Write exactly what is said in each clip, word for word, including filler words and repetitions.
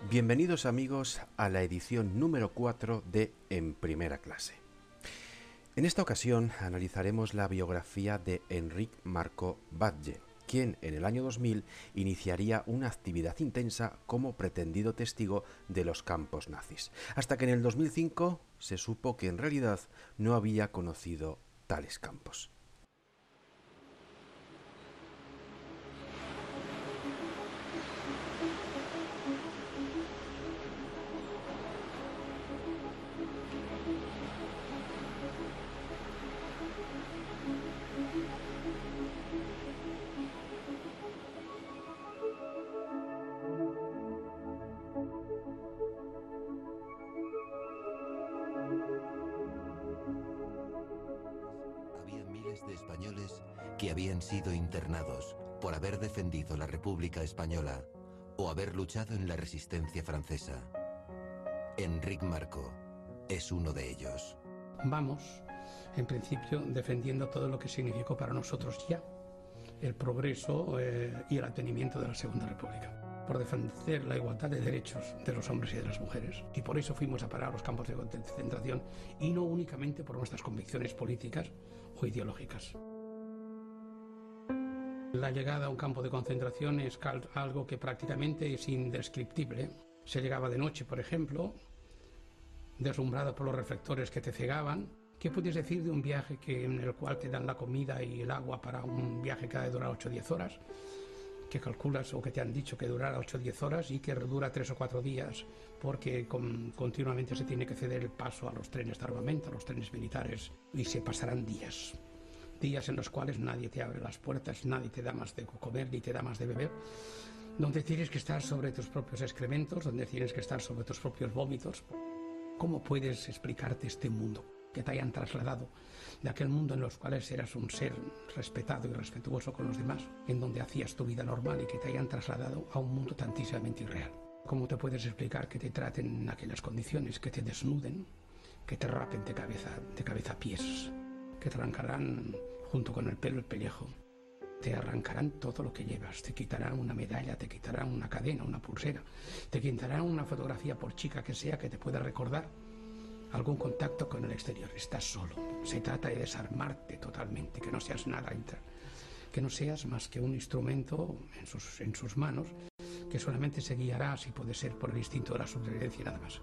Bienvenidos amigos a la edición número cuatro de En Primera Clase. En esta ocasión analizaremos la biografía de Enric Marcó Batlle, quien en el año dos mil iniciaría una actividad intensa como pretendido testigo de los campos nazis, hasta que en el dos mil cinco se supo que en realidad no había conocido tales campos. De españoles que habían sido internados por haber defendido la República Española o haber luchado en la resistencia francesa. Enric Marcó es uno de ellos. Vamos, en principio, defendiendo todo lo que significó para nosotros ya el progreso eh, y el advenimiento de la Segunda República, por defender la igualdad de derechos de los hombres y de las mujeres. Y por eso fuimos a parar a los campos de concentración, y no únicamente por nuestras convicciones políticas o ideológicas. La llegada a un campo de concentración es algo que prácticamente es indescriptible. Se llegaba de noche, por ejemplo, deslumbrado por los reflectores que te cegaban. ¿Qué puedes decir de un viaje que, en el cual te dan la comida y el agua para un viaje que ha de durar ocho o diez horas? Que calculas o que te han dicho que durará ocho o diez horas y que dura tres o cuatro días, porque con, continuamente se tiene que ceder el paso a los trenes de armamento, a los trenes militares, y se pasarán días. Días en los cuales nadie te abre las puertas, nadie te da más de comer ni te da más de beber, donde tienes que estar sobre tus propios excrementos, donde tienes que estar sobre tus propios vómitos. ¿Cómo puedes explicarte este mundo que te hayan trasladado de aquel mundo en los cuales eras un ser respetado y respetuoso con los demás, en donde hacías tu vida normal, y que te hayan trasladado a un mundo tantísimamente irreal? ¿Cómo te puedes explicar que te traten en aquellas condiciones, que te desnuden, que te rapen de cabeza, de cabeza a pies, que te arrancarán junto con el pelo el pellejo, te arrancarán todo lo que llevas, te quitarán una medalla, te quitarán una cadena, una pulsera, te quitarán una fotografía, por chica que sea, que te pueda recordar algún contacto con el exterior? Estás solo. Se trata de desarmarte totalmente, que no seas nada, que no seas más que un instrumento en sus, en sus manos, que solamente se guiará, si puede ser, por el instinto de la sobrevivencia y nada más.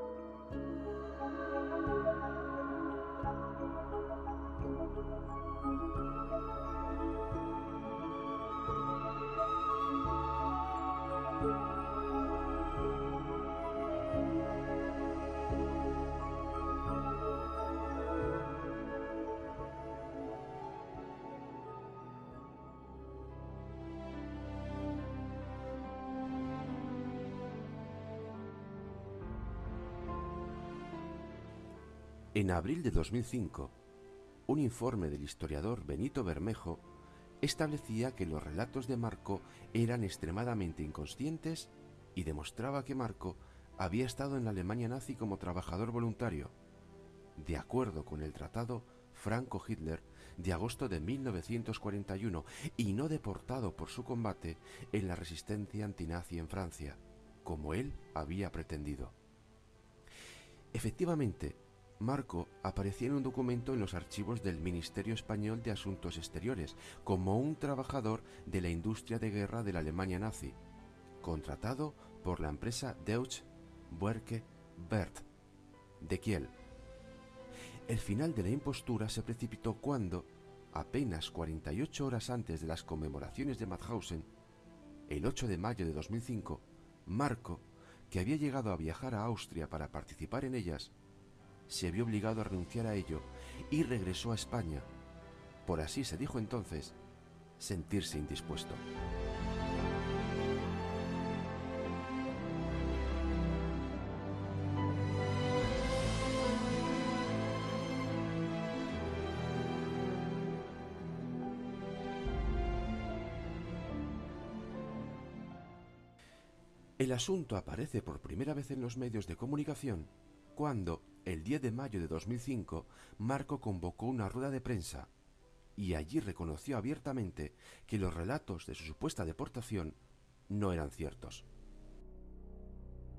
En abril de dos mil cinco, un informe del historiador Benito Bermejo establecía que los relatos de Marcó eran extremadamente inconscientes y demostraba que Marcó había estado en la Alemania nazi como trabajador voluntario, de acuerdo con el Tratado Franco-Hitler de agosto de mil novecientos cuarenta y uno, y no deportado por su combate en la resistencia antinazi en Francia, como él había pretendido. Efectivamente, Marcó aparecía en un documento en los archivos del Ministerio Español de Asuntos Exteriores como un trabajador de la industria de guerra de la Alemania nazi, contratado por la empresa Deutsche Werke Werft de Kiel. El final de la impostura se precipitó cuando, apenas cuarenta y ocho horas antes de las conmemoraciones de Mauthausen, el ocho de mayo de dos mil cinco, Marcó, que había llegado a viajar a Austria para participar en ellas, se vio obligado a renunciar a ello y regresó a España, por así se dijo entonces, sentirse indispuesto. El asunto aparece por primera vez en los medios de comunicación cuando, el diez de mayo de dos mil cinco, Marcó convocó una rueda de prensa y allí reconoció abiertamente que los relatos de su supuesta deportación no eran ciertos.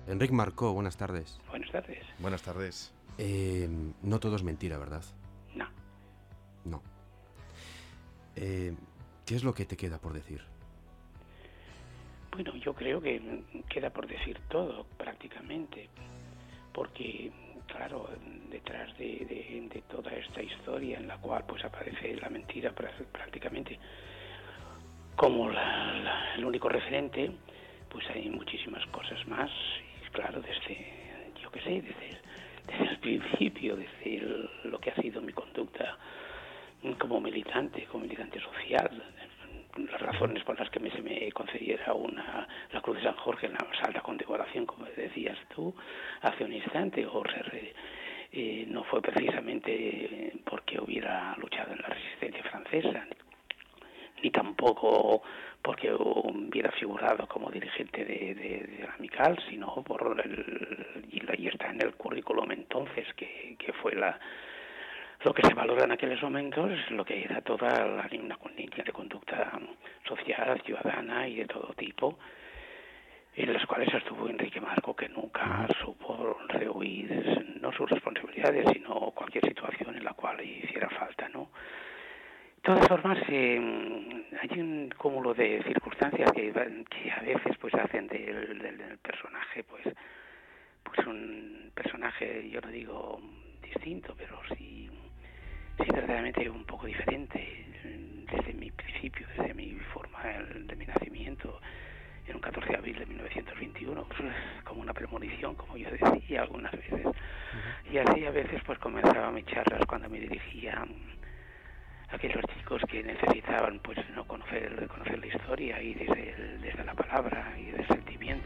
Enric Marcó, buenas tardes. Buenas tardes. Buenas tardes. Eh, no todo es mentira, ¿verdad? No. No. Eh, ¿Qué es lo que te queda por decir? Bueno, yo creo que queda por decir todo, prácticamente, porque, claro, detrás de, de, de toda esta historia en la cual pues aparece la mentira prácticamente como la, la, el único referente, pues hay muchísimas cosas más, y claro, desde, yo qué sé, desde, desde el principio, desde el, lo que ha sido mi conducta como militante, como militante social, las razones por las que me, se me concediera una, la Cruz de San Jorge en la más alta condecoración, como decías tú hace un instante, o re, eh, no fue precisamente porque hubiera luchado en la resistencia francesa, ni tampoco porque hubiera figurado como dirigente de, de, de la Amical, sino por el, y, la, y está en el currículum entonces, que, que fue la lo que se valora en aquellos momentos, lo que era toda la, una línea de conducta social, ciudadana y de todo tipo, en las cuales estuvo Enrique Marcó, que nunca supo rehuir no sus responsabilidades, sino cualquier situación en la cual le hiciera falta, ¿no? De todas formas, eh, hay un cúmulo de circunstancias que, que a veces pues hacen del, del, del personaje pues, pues un personaje, yo no digo distinto, pero sí, sí verdaderamente un poco diferente desde mi principio, desde mi forma de mi nacimiento, en un catorce de abril de mil novecientos veintiuno, pues, como una premonición, como yo decía algunas veces. Uh-huh. Y así a veces pues comenzaba mis charlas cuando me dirigía a aquellos chicos que necesitaban pues no conocer, conocer la historia y desde, el, desde la palabra y del sentimiento.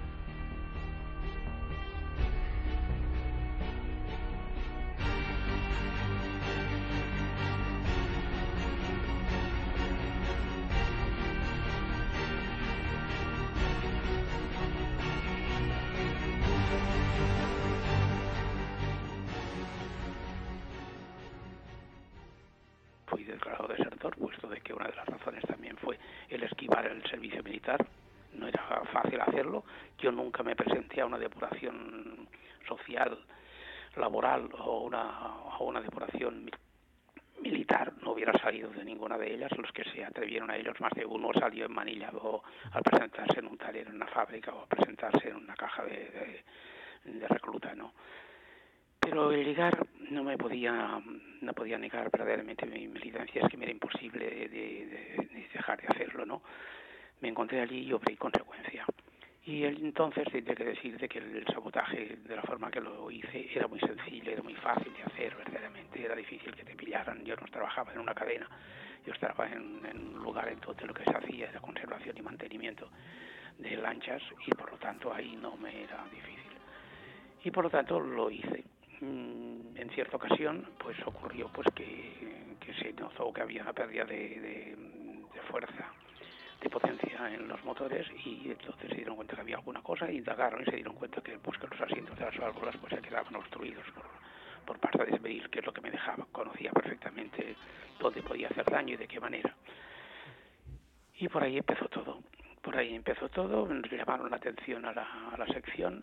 Fui declarado desertor, puesto de que una de las razones también fue el esquivar el servicio militar. No era fácil hacerlo. Yo nunca me presenté a una depuración social, laboral o una, o una depuración mi- militar. No hubiera salido de ninguna de ellas. Los que se atrevieron a ellos, más de uno salió en Manilla o al presentarse en un taller en una fábrica o a presentarse en una caja de, de, de recluta, ¿no? Pero el llegar no me podía no podía negar verdaderamente mi militancia, es que me era imposible de, de, de dejar de hacerlo, ¿no? Me encontré allí y obré consecuencia. Y entonces tendré que decir de que el sabotaje, de la forma que lo hice, era muy sencillo, era muy fácil de hacer, verdaderamente. Era difícil que te pillaran. Yo no trabajaba en una cadena, yo estaba en, en un lugar en donde lo que se hacía era conservación y mantenimiento de lanchas, y por lo tanto ahí no me era difícil. Y por lo tanto lo hice. En cierta ocasión pues ocurrió pues que, que se notó que había una pérdida de, de, de fuerza, de potencia en los motores, y entonces se dieron cuenta que había alguna cosa, indagaron y se dieron cuenta que, pues, que los asientos de las válvulas pues se quedaban obstruidos por, por pasta de desmedir, que es lo que me dejaba. Conocía perfectamente dónde podía hacer daño y de qué manera. Y por ahí empezó todo. Por ahí empezó todo, llamaron la atención a la, a la sección.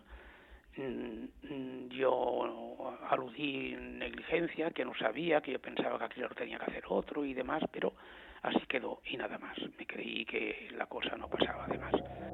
Yo aludí negligencia, que no sabía, que yo pensaba que aquello lo tenía que hacer otro y demás, pero así quedó y nada más. Me creí que la cosa no pasaba de más.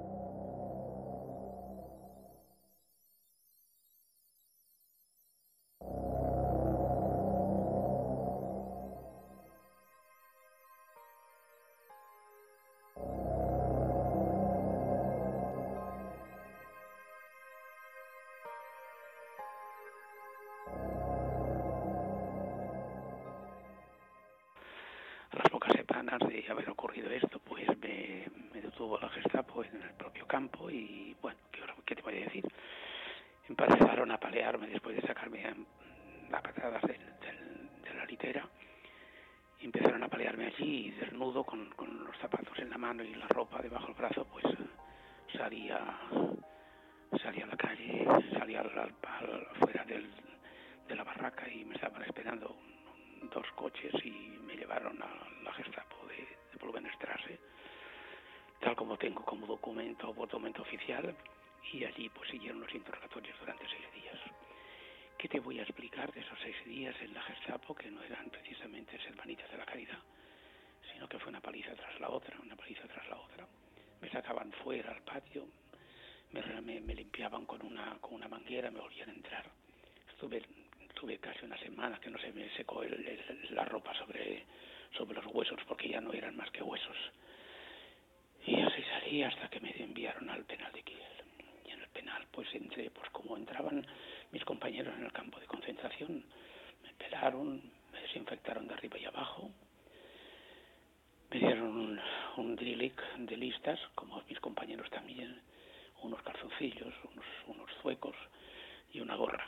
A las pocas semanas de haber ocurrido esto, pues me, me detuvo la Gestapo en el propio campo y, bueno, ¿qué, qué te voy a decir? Empezaron a palearme después de sacarme a patadas del, del, de la litera. Y empezaron a palearme allí, desnudo, con, con los zapatos en la mano y la ropa debajo del brazo, pues salía, salía a la calle, salía al, al, al, fuera del, de la barraca, y me estaban esperando dos coches y me llevaron a la Gestapo de, de Blumenstraße, tal como tengo como documento o documento oficial, y allí pues siguieron los interrogatorios durante seis días. ¿Qué te voy a explicar de esos seis días en la Gestapo, que no eran precisamente hermanitas de la caridad, sino que fue una paliza tras la otra, una paliza tras la otra? Me sacaban fuera al patio, me, me, me limpiaban con una, con una manguera, me volvían a entrar. Estuve, estuve casi una semana que no se me secó el, el, la ropa sobre, sobre los huesos, porque ya no eran más que huesos. Y así salí hasta que me enviaron al penal de Kiel. Y en el penal pues entré, pues como entraban mis compañeros en el campo de concentración, me pelaron, me desinfectaron de arriba y abajo, me dieron un, un drilling de listas, como mis compañeros también, unos calzoncillos, unos, unos zuecos y una gorra.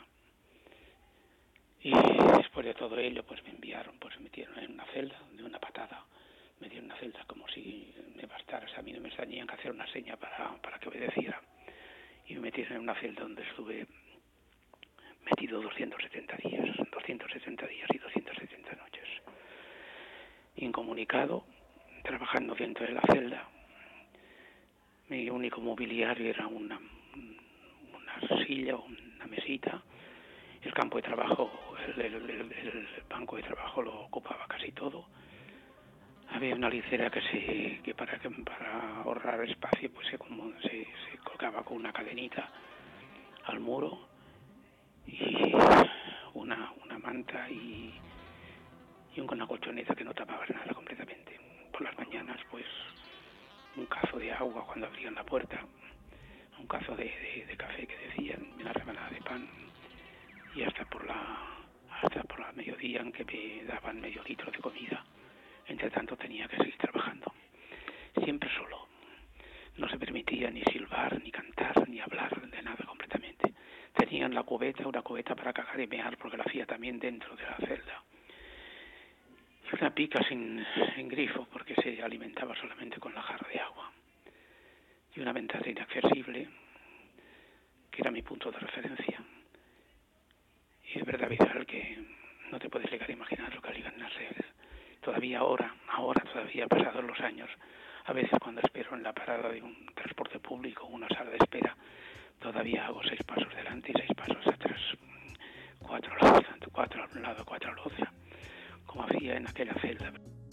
Y después de todo ello pues me enviaron, pues me metieron en una celda de una patada. Me dieron una celda como si me bastara, a mí no me tenían que hacer una seña para, para que obedeciera. Y me metieron en una celda donde estuve metido doscientos setenta días, doscientos setenta días y doscientas setenta noches. Incomunicado, trabajando dentro de la celda. Mi único mobiliario era una, una silla, una mesita. El campo de trabajo, el, el, el, el banco de trabajo lo ocupaba casi todo. Había una licera que se que para que para ahorrar espacio pues se, como, se, se colgaba con una cadenita al muro y una, una manta y, y una colchoneta que no tapaba nada completamente. Por las mañanas pues un cazo de agua cuando abrían la puerta, un cazo de, de, de café que decían, una rebanada de pan, y hasta por la hasta por la mediodía en que me daban medio litro de comida. Entre tanto tenía que seguir trabajando, siempre solo. No se permitía ni silbar, ni cantar, ni hablar de nada completamente. Tenían la cubeta, una cubeta para cagar y mear, porque la hacía también dentro de la celda. Y una pica sin, sin grifo, porque se alimentaba solamente con la jarra de agua. Y una ventana inaccesible, que era mi punto de referencia. Y es verdad, Vidal, que no te puedes llegar a imaginar lo que aligan a ser. Todavía ahora, ahora todavía pasados los años, a veces cuando espero en la parada de un transporte público, una sala de espera, todavía hago seis pasos delante y seis pasos atrás, cuatro al lado, cuatro a un lado, cuatro al otro, como hacía en aquella celda.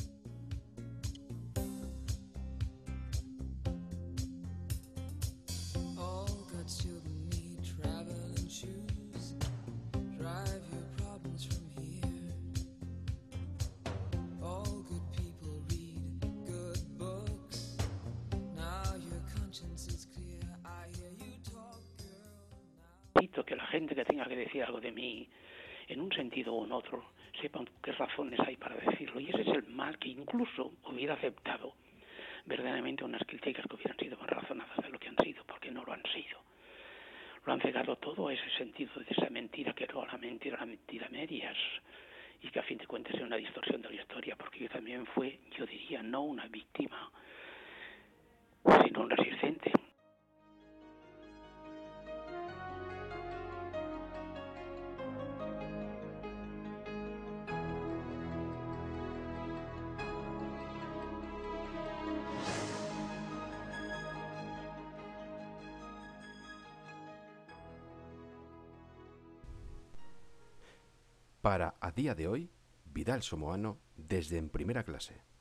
Que la gente que tenga que decir algo de mí en un sentido o en otro sepan qué razones hay para decirlo, y ese es el mal que incluso hubiera aceptado verdaderamente unas críticas que hubieran sido más razonadas de lo que han sido, porque no lo han sido. Lo han cegado todo a ese sentido de esa mentira que era la mentira, la mentira medias, y que a fin de cuentas es una distorsión de la historia, porque yo también fui, yo diría, no una víctima, sino un resistente. Para A Día de Hoy, Vidal Somoano desde En Primera Clase.